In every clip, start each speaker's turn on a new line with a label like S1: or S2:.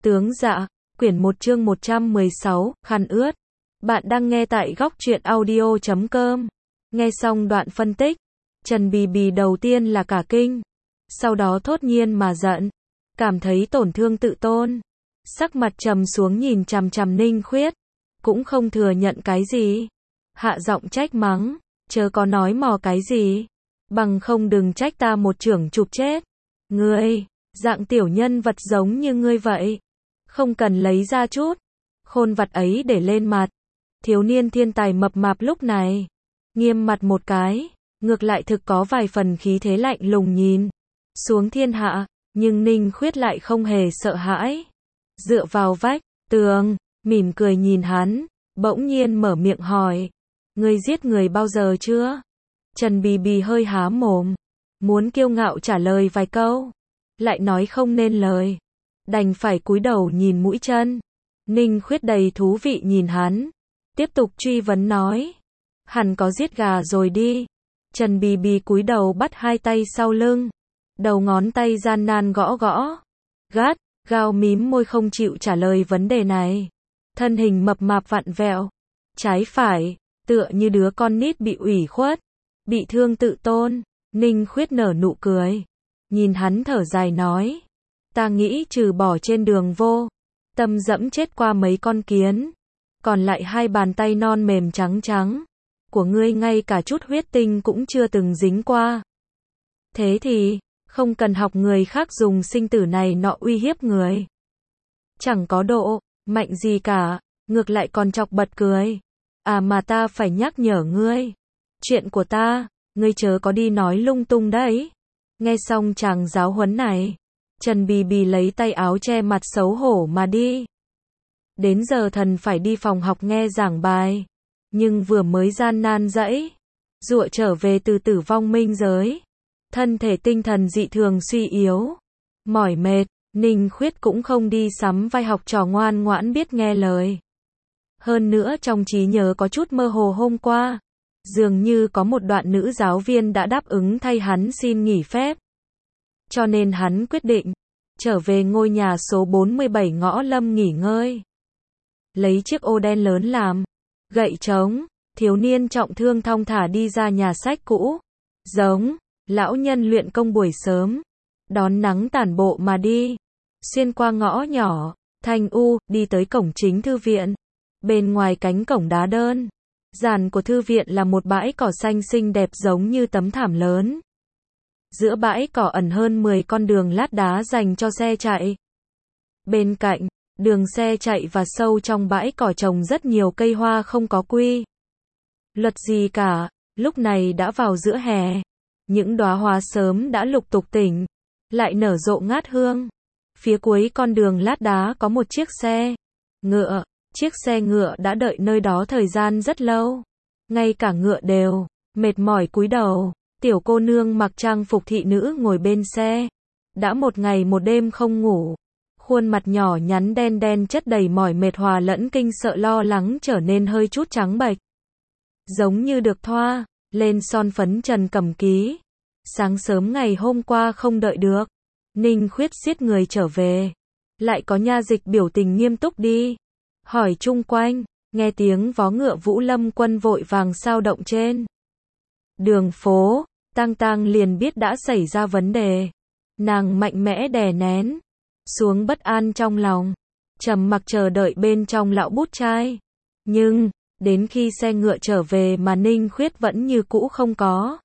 S1: Tướng Dạ, quyển 1 chương 116, khăn ướt. Bạn đang nghe tại góc truyện audio.com. Nghe xong đoạn phân tích, Trần Bì Bì đầu tiên là cả kinh, sau đó thốt nhiên mà giận, cảm thấy tổn thương tự tôn. Sắc mặt trầm xuống nhìn chằm chằm Ninh Khuyết, cũng không thừa nhận cái gì. Hạ giọng trách mắng, chớ có nói mò cái gì, bằng không đừng trách ta một chưởng chụp chết. Ngươi, dạng tiểu nhân vật giống như ngươi vậy, không cần lấy ra chút khôn vặt ấy để lên mặt. Thiếu niên thiên tài mập mạp lúc này nghiêm mặt một cái, ngược lại thực có vài phần khí thế lạnh lùng nhìn xuống thiên hạ, nhưng Ninh Khuyết lại không hề sợ hãi. Dựa vào vách tường, mỉm cười nhìn hắn, bỗng nhiên mở miệng hỏi, ngươi giết người bao giờ chưa? Trần Bì Bì hơi há mồm, muốn kiêu ngạo trả lời vài câu, lại nói không nên lời, đành phải cúi đầu nhìn mũi chân. Ninh Khuyết đầy thú vị nhìn hắn, tiếp tục truy vấn nói, hẳn có giết gà rồi đi. Trần Bì Bì cúi đầu bắt hai tay sau lưng, đầu ngón tay gian nan gõ gõ, gắt gao mím môi không chịu trả lời vấn đề này. Thân hình mập mạp vặn vẹo, trái phải, tựa như đứa con nít bị ủy khuất, bị thương tự tôn. Ninh Khuyết nở nụ cười, nhìn hắn thở dài nói, ta nghĩ trừ bỏ trên đường vô tâm dẫm chết qua mấy con kiến, còn lại hai bàn tay non mềm trắng trắng của ngươi ngay cả chút huyết tinh cũng chưa từng dính qua. Thế thì, không cần học người khác dùng sinh tử này nọ uy hiếp người. Chẳng có độ mạnh gì cả, ngược lại còn chọc bật cười. À mà ta phải nhắc nhở ngươi, chuyện của ta, ngươi chớ có đi nói lung tung đấy. Nghe xong chàng giáo huấn này, Trần Bì Bì lấy tay áo che mặt xấu hổ mà đi. Đến giờ thần phải đi phòng học nghe giảng bài, nhưng vừa mới gian nan dẫy giụa trở về từ tử vong minh giới, thân thể tinh thần dị thường suy yếu, mỏi mệt. Ninh Khuyết cũng không đi sắm vai học trò ngoan ngoãn biết nghe lời. Hơn nữa trong trí nhớ có chút mơ hồ hôm qua, dường như có một đoạn nữ giáo viên đã đáp ứng thay hắn xin nghỉ phép. Cho nên hắn quyết định trở về ngôi nhà số 47 ngõ Lâm nghỉ ngơi. Lấy chiếc ô đen lớn làm gậy trống, thiếu niên trọng thương thong thả đi ra nhà sách cũ, giống lão nhân luyện công buổi sớm, đón nắng tản bộ mà đi, xuyên qua ngõ nhỏ thanh u, đi tới cổng chính thư viện. Bên ngoài cánh cổng đá đơn giản của thư viện là một bãi cỏ xanh xinh đẹp giống như tấm thảm lớn. Giữa bãi cỏ ẩn hơn 10 con đường lát đá dành cho xe chạy. Bên cạnh đường xe chạy và sâu trong bãi cỏ trồng rất nhiều cây hoa không có quy luật gì cả. Lúc này đã vào giữa hè, những đóa hoa sớm đã lục tục tỉnh lại nở rộ ngát hương. Phía cuối con đường lát đá có một chiếc xe ngựa. Chiếc xe ngựa đã đợi nơi đó thời gian rất lâu, ngay cả ngựa đều mệt mỏi cúi đầu. Tiểu cô nương mặc trang phục thị nữ ngồi bên xe, đã một ngày một đêm không ngủ, khuôn mặt nhỏ nhắn đen đen chất đầy mỏi mệt hòa lẫn kinh sợ lo lắng trở nên hơi chút trắng bệch, giống như được thoa lên son phấn trần cầm ký. Sáng sớm ngày hôm qua không đợi được, Ninh Khuyết giết người trở về, lại có nha dịch biểu tình nghiêm túc đi hỏi chung quanh. Nghe tiếng vó ngựa Vũ Lâm quân vội vàng sao động trên đường phố, Tang Tang liền biết đã xảy ra vấn đề. Nàng mạnh mẽ đè nén xuống bất an trong lòng, trầm mặc chờ đợi bên trong lão bút trai. Nhưng đến khi xe ngựa trở về mà Ninh Khuyết vẫn như cũ không có.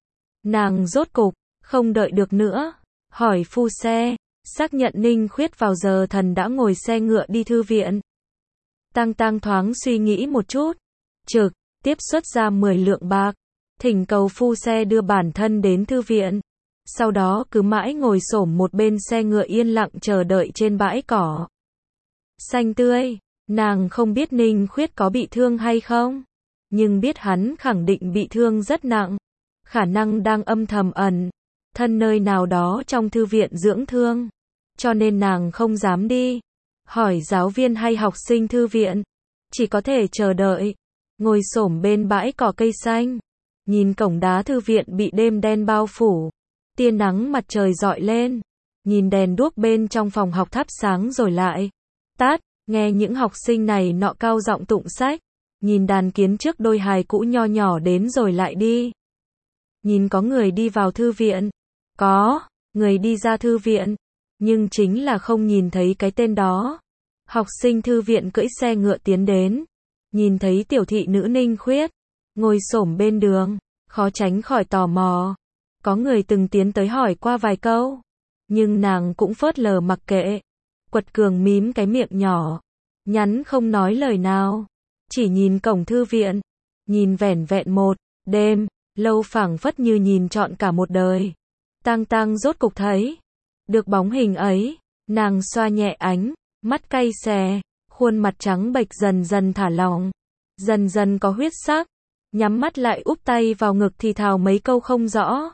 S1: Nàng rốt cục không đợi được nữa, hỏi phu xe, xác nhận Ninh Khuyết vào giờ thần đã ngồi xe ngựa đi thư viện. Tang Tang thoáng suy nghĩ một chút, trực tiếp xuất ra 10 lượng bạc, thỉnh cầu phu xe đưa bản thân đến thư viện. Sau đó cứ mãi ngồi xổm một bên xe ngựa yên lặng chờ đợi trên bãi cỏ xanh tươi. Nàng không biết Ninh Khuyết có bị thương hay không, nhưng biết hắn khẳng định bị thương rất nặng, khả năng đang âm thầm ẩn thân nơi nào đó trong thư viện dưỡng thương, cho nên nàng không dám đi hỏi giáo viên hay học sinh thư viện, chỉ có thể chờ đợi, ngồi xổm bên bãi cỏ cây xanh, nhìn cổng đá thư viện bị đêm đen bao phủ, tia nắng mặt trời rọi lên, nhìn đèn đuốc bên trong phòng học thắp sáng rồi lại tắt, nghe những học sinh này nọ cao giọng tụng sách, nhìn đàn kiến trước đôi hài cũ nho nhỏ đến rồi lại đi. Nhìn có người đi vào thư viện, có người đi ra thư viện, nhưng chính là không nhìn thấy cái tên đó. Học sinh thư viện cưỡi xe ngựa tiến đến, nhìn thấy tiểu thị nữ Ninh Khuyết ngồi xổm bên đường, khó tránh khỏi tò mò. Có người từng tiến tới hỏi qua vài câu, nhưng nàng cũng phớt lờ mặc kệ, quật cường mím cái miệng nhỏ, nhắn không nói lời nào, chỉ nhìn cổng thư viện, nhìn vẻn vẹn một đêm, lâu phảng phất như nhìn trọn cả một đời. Tang Tang rốt cục thấy được bóng hình ấy, nàng xoa nhẹ ánh mắt cay xè, khuôn mặt trắng bệch dần dần thả lỏng, dần dần có huyết sắc, nhắm mắt lại úp tay vào ngực thì thào mấy câu không rõ.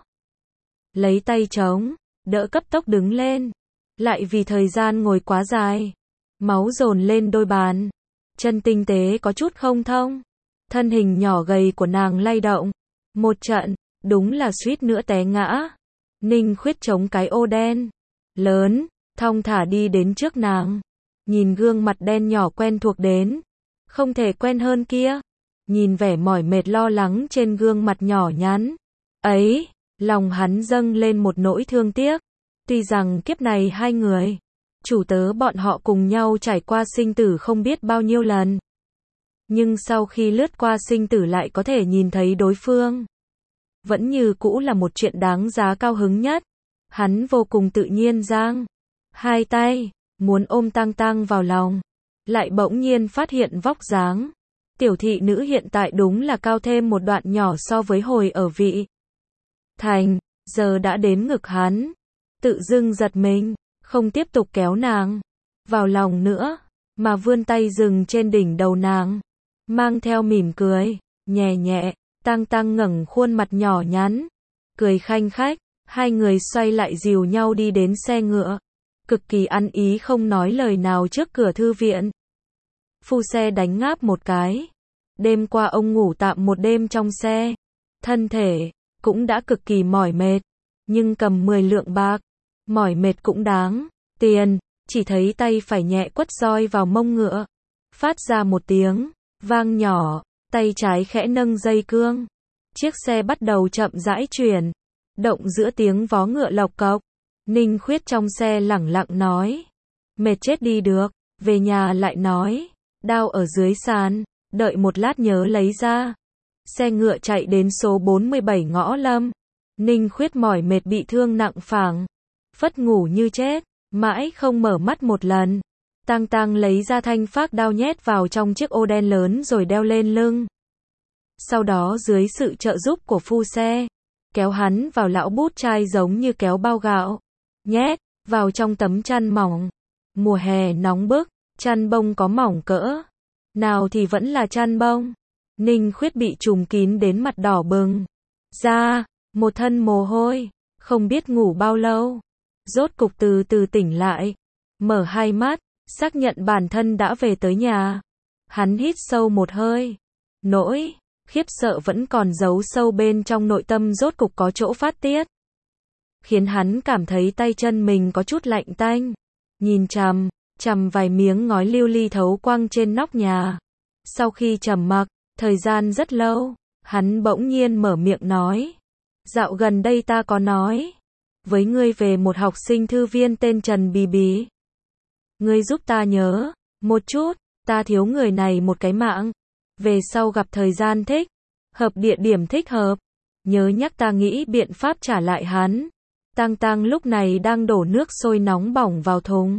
S1: Lấy tay chống, đỡ cấp tốc đứng lên, lại vì thời gian ngồi quá dài, máu dồn lên đôi bàn, chân tinh tế có chút không thông, thân hình nhỏ gầy của nàng lay động, một trận, đúng là suýt nữa té ngã. Ninh Khuyết chống cái ô đen lớn, thong thả đi đến trước nàng, nhìn gương mặt đen nhỏ quen thuộc đến không thể quen hơn kia, nhìn vẻ mỏi mệt lo lắng trên gương mặt nhỏ nhắn ấy, lòng hắn dâng lên một nỗi thương tiếc. Tuy rằng kiếp này hai người chủ tớ bọn họ cùng nhau trải qua sinh tử không biết bao nhiêu lần, nhưng sau khi lướt qua sinh tử lại có thể nhìn thấy đối phương, vẫn như cũ là một chuyện đáng giá cao hứng nhất. Hắn vô cùng tự nhiên giang hai tay, muốn ôm Tang Tang vào lòng, lại bỗng nhiên phát hiện vóc dáng tiểu thị nữ hiện tại đúng là cao thêm một đoạn nhỏ so với hồi ở Vị Thành, giờ đã đến ngực hắn, tự dưng giật mình, không tiếp tục kéo nàng vào lòng nữa, mà vươn tay dừng trên đỉnh đầu nàng, mang theo mỉm cười nhẹ nhẹ. Tang Tang ngẩng khuôn mặt nhỏ nhắn, cười khanh khách, hai người xoay lại dìu nhau đi đến xe ngựa, cực kỳ ăn ý không nói lời nào trước cửa thư viện. Phu xe đánh ngáp một cái, đêm qua ông ngủ tạm một đêm trong xe, thân thể cũng đã cực kỳ mỏi mệt, nhưng cầm 10 lượng bạc, mỏi mệt cũng đáng tiền, chỉ thấy tay phải nhẹ quất roi vào mông ngựa, phát ra một tiếng vang nhỏ. Tay trái khẽ nâng dây cương, chiếc xe bắt đầu chậm rãi chuyển động giữa tiếng vó ngựa lộc cộc. Ninh Khuyết trong xe lẳng lặng nói, mệt chết đi được, về nhà lại nói, đao ở dưới sàn, đợi một lát nhớ lấy ra. Xe ngựa chạy đến số 47 ngõ Lâm, Ninh Khuyết mỏi mệt bị thương nặng phảng phất ngủ như chết, mãi không mở mắt một lần. Tang Tang lấy ra thanh phác đao nhét vào trong chiếc ô đen lớn rồi đeo lên lưng. Sau đó dưới sự trợ giúp của phu xe, kéo hắn vào lão bút chai giống như kéo bao gạo, nhét vào trong tấm chăn mỏng. Mùa hè nóng bức, chăn bông có mỏng cỡ nào thì vẫn là chăn bông. Ninh Khuyết bị trùm kín đến mặt đỏ bừng ra, một thân mồ hôi, không biết ngủ bao lâu, rốt cục từ từ tỉnh lại, mở hai mắt, xác nhận bản thân đã về tới nhà. Hắn hít sâu một hơi, nỗi khiếp sợ vẫn còn giấu sâu bên trong nội tâm rốt cục có chỗ phát tiết, khiến hắn cảm thấy tay chân mình có chút lạnh tanh, nhìn chằm chằm vài miếng ngói lưu ly thấu quang trên nóc nhà. Sau khi trầm mặc thời gian rất lâu, hắn bỗng nhiên mở miệng nói, dạo gần đây ta có nói với ngươi về một học sinh thư viên tên Trần Bì Bì. Ngươi giúp ta nhớ một chút, ta thiếu người này một cái mạng. Về sau gặp thời gian thích hợp, địa điểm thích hợp, nhớ nhắc ta nghĩ biện pháp trả lại hắn. Tang Tang lúc này đang đổ nước sôi nóng bỏng vào thùng,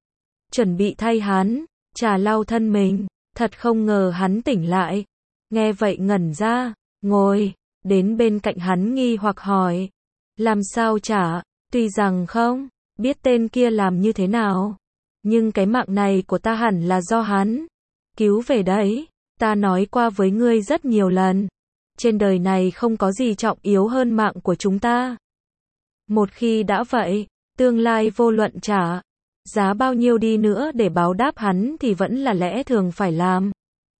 S1: chuẩn bị thay hắn trà lau thân mình, thật không ngờ hắn tỉnh lại. Nghe vậy ngẩn ra, ngồi đến bên cạnh hắn nghi hoặc hỏi, làm sao trả? Tuy rằng không biết tên kia làm như thế nào, nhưng cái mạng này của ta hẳn là do hắn cứu về đấy. Ta nói qua với ngươi rất nhiều lần, trên đời này không có gì trọng yếu hơn mạng của chúng ta. Một khi đã vậy, tương lai vô luận trả giá bao nhiêu đi nữa để báo đáp hắn thì vẫn là lẽ thường phải làm.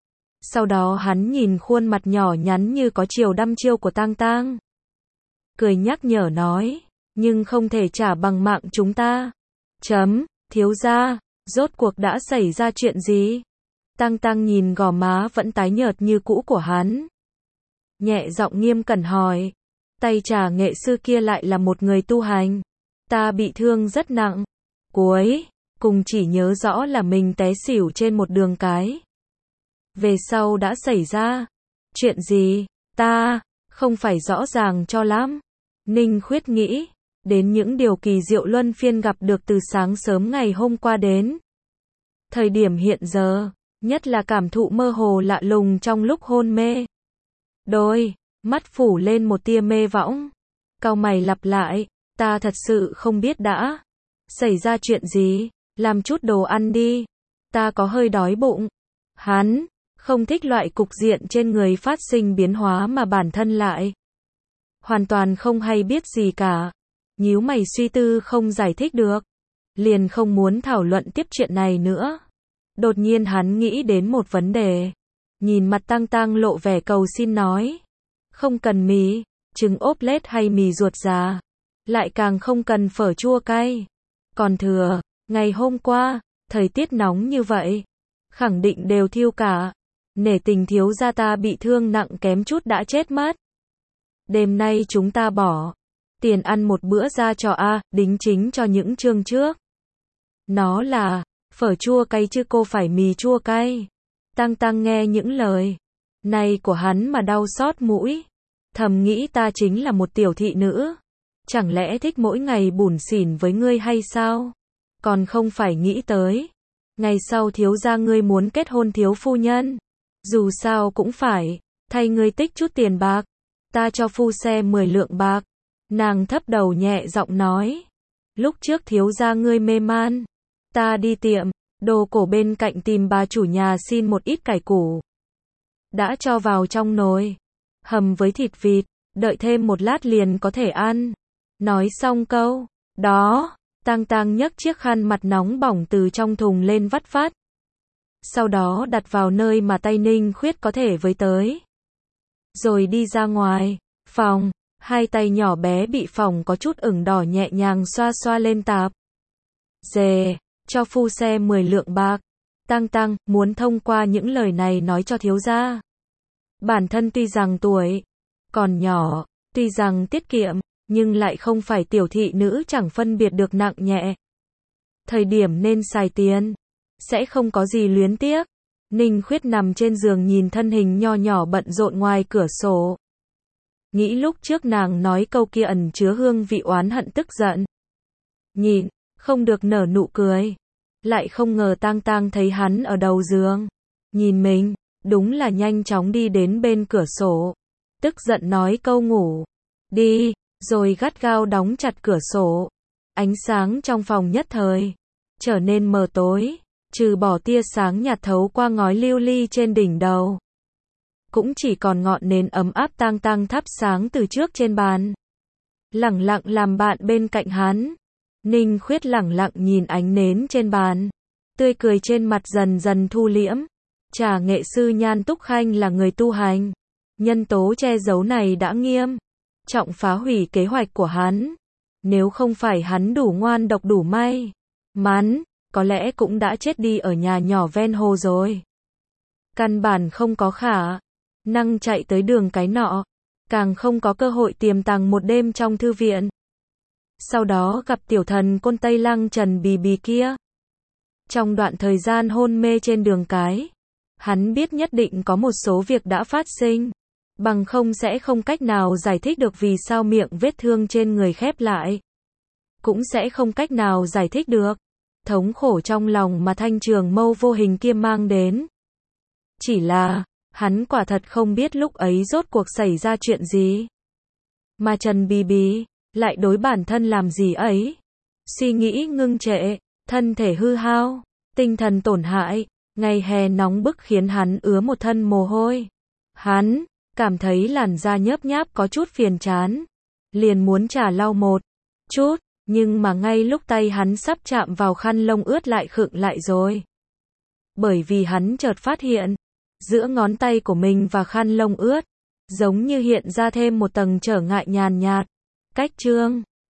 S1: Sau đó hắn nhìn khuôn mặt nhỏ nhắn như có chiều đăm chiêu của Tang Tang, cười nhắc nhở nói, nhưng không thể trả bằng mạng chúng ta. Thiếu gia, rốt cuộc đã xảy ra chuyện gì? Tăng Tăng nhìn gò má vẫn tái nhợt như cũ của hắn. Nhẹ giọng nghiêm cẩn hỏi. Tay trà nghệ sư kia lại là một người tu hành. Ta bị thương rất nặng. Cuối cùng chỉ nhớ rõ là mình té xỉu trên một đường cái. Về sau đã xảy ra chuyện gì, ta không phải rõ ràng cho lắm. Ninh Khuyết nghĩ đến những điều kỳ diệu luân phiên gặp được từ sáng sớm ngày hôm qua đến thời điểm hiện giờ, nhất là cảm thụ mơ hồ lạ lùng trong lúc hôn mê. Đôi mắt phủ lên một tia mê võng, cau mày lặp lại, ta thật sự không biết đã xảy ra chuyện gì, làm chút đồ ăn đi, ta có hơi đói bụng. Hắn không thích loại cục diện trên người phát sinh biến hóa mà bản thân lại hoàn toàn không hay biết gì cả. Nhíu mày suy tư không giải thích được, liền không muốn thảo luận tiếp chuyện này nữa. Đột nhiên hắn nghĩ đến một vấn đề, nhìn mặt Tăng Tăng lộ vẻ cầu xin nói, không cần mì, trứng ốp lết hay mì ruột già, lại càng không cần phở chua cay. Còn thừa, ngày hôm qua, thời tiết nóng như vậy, khẳng định đều thiêu cả. Nể tình thiếu gia ta bị thương nặng kém chút đã chết mất. Đêm nay chúng ta bỏ tiền ăn một bữa ra cho đính chính cho những chương trước. Nó là phở chua cay chứ cô phải mì chua cay. Tăng Tăng nghe những lời này của hắn mà đau xót mũi, thầm nghĩ ta chính là một tiểu thị nữ, chẳng lẽ thích mỗi ngày bủn xỉn với ngươi hay sao? Còn không phải nghĩ tới ngày sau thiếu gia ngươi muốn kết hôn thiếu phu nhân, dù sao cũng phải thay ngươi tích chút tiền bạc, ta cho phu xe 10 lượng bạc. Nàng thấp đầu nhẹ giọng nói, lúc trước thiếu gia ngươi mê man, ta đi tiệm đồ cổ bên cạnh tìm bà chủ nhà xin một ít cải củ, đã cho vào trong nồi hầm với thịt vịt, đợi thêm một lát liền có thể ăn. Nói xong câu đó, Tăng Tăng nhấc chiếc khăn mặt nóng bỏng từ trong thùng lên vắt vắt, sau đó đặt vào nơi mà tay Ninh Khuyết có thể với tới, rồi đi ra ngoài phòng. Hai tay nhỏ bé bị phỏng có chút ửng đỏ nhẹ nhàng xoa xoa lên tạp dề, cho phu xe 10 lượng bạc. Tăng Tăng muốn thông qua những lời này nói cho thiếu gia, bản thân tuy rằng tuổi còn nhỏ, tuy rằng tiết kiệm, nhưng lại không phải tiểu thị nữ chẳng phân biệt được nặng nhẹ. Thời điểm nên xài tiền, sẽ không có gì luyến tiếc. Ninh Khuyết nằm trên giường nhìn thân hình nho nhỏ bận rộn ngoài cửa sổ. Nghĩ lúc trước nàng nói câu kia ẩn chứa hương vị oán hận tức giận. Nhịn không được nở nụ cười. Lại không ngờ Tăng Tăng thấy hắn ở đầu giường, nhìn mình, đúng là nhanh chóng đi đến bên cửa sổ, tức giận nói câu ngủ đi, rồi gắt gao đóng chặt cửa sổ. Ánh sáng trong phòng nhất thời trở nên mờ tối, trừ bỏ tia sáng nhạt thấu qua ngói lưu ly trên đỉnh đầu, cũng chỉ còn ngọn nến ấm áp Tăng Tăng thắp sáng từ trước trên bàn, lẳng lặng làm bạn bên cạnh hắn. Ninh Khuyết lẳng lặng nhìn ánh nến trên bàn, tươi cười trên mặt dần dần thu liễm. Trà nghệ sư Nhan Túc Khanh là người tu hành, nhân tố che giấu này đã nghiêm trọng phá hủy kế hoạch của hắn. Nếu không phải hắn đủ ngoan độc đủ may mắn, có lẽ cũng đã chết đi ở nhà nhỏ ven hồ rồi. Căn bản không có khả năng chạy tới đường cái nọ, càng không có cơ hội tiềm tàng một đêm trong thư viện, sau đó gặp tiểu thần côn Tây Lăng Trần Bì Bì kia. Trong đoạn thời gian hôn mê trên đường cái, hắn biết nhất định có một số việc đã phát sinh, bằng không sẽ không cách nào giải thích được vì sao miệng vết thương trên người khép lại, cũng sẽ không cách nào giải thích được thống khổ trong lòng mà thanh trường mâu vô hình kia mang đến. Chỉ là, hắn quả thật không biết lúc ấy rốt cuộc xảy ra chuyện gì, mà Trần Bì Bì lại đối bản thân làm gì ấy. Suy nghĩ ngưng trệ, thân thể hư hao, tinh thần tổn hại, ngày hè nóng bức khiến hắn ứa một thân mồ hôi. Hắn cảm thấy làn da nhớp nháp có chút phiền chán, liền muốn trả lau một chút, nhưng mà ngay lúc tay hắn sắp chạm vào khăn lông ướt lại khựng lại rồi. Bởi vì hắn chợt phát hiện, giữa ngón tay của mình và khăn lông ướt, giống như hiện ra thêm một tầng trở ngại nhàn nhạt, cách trương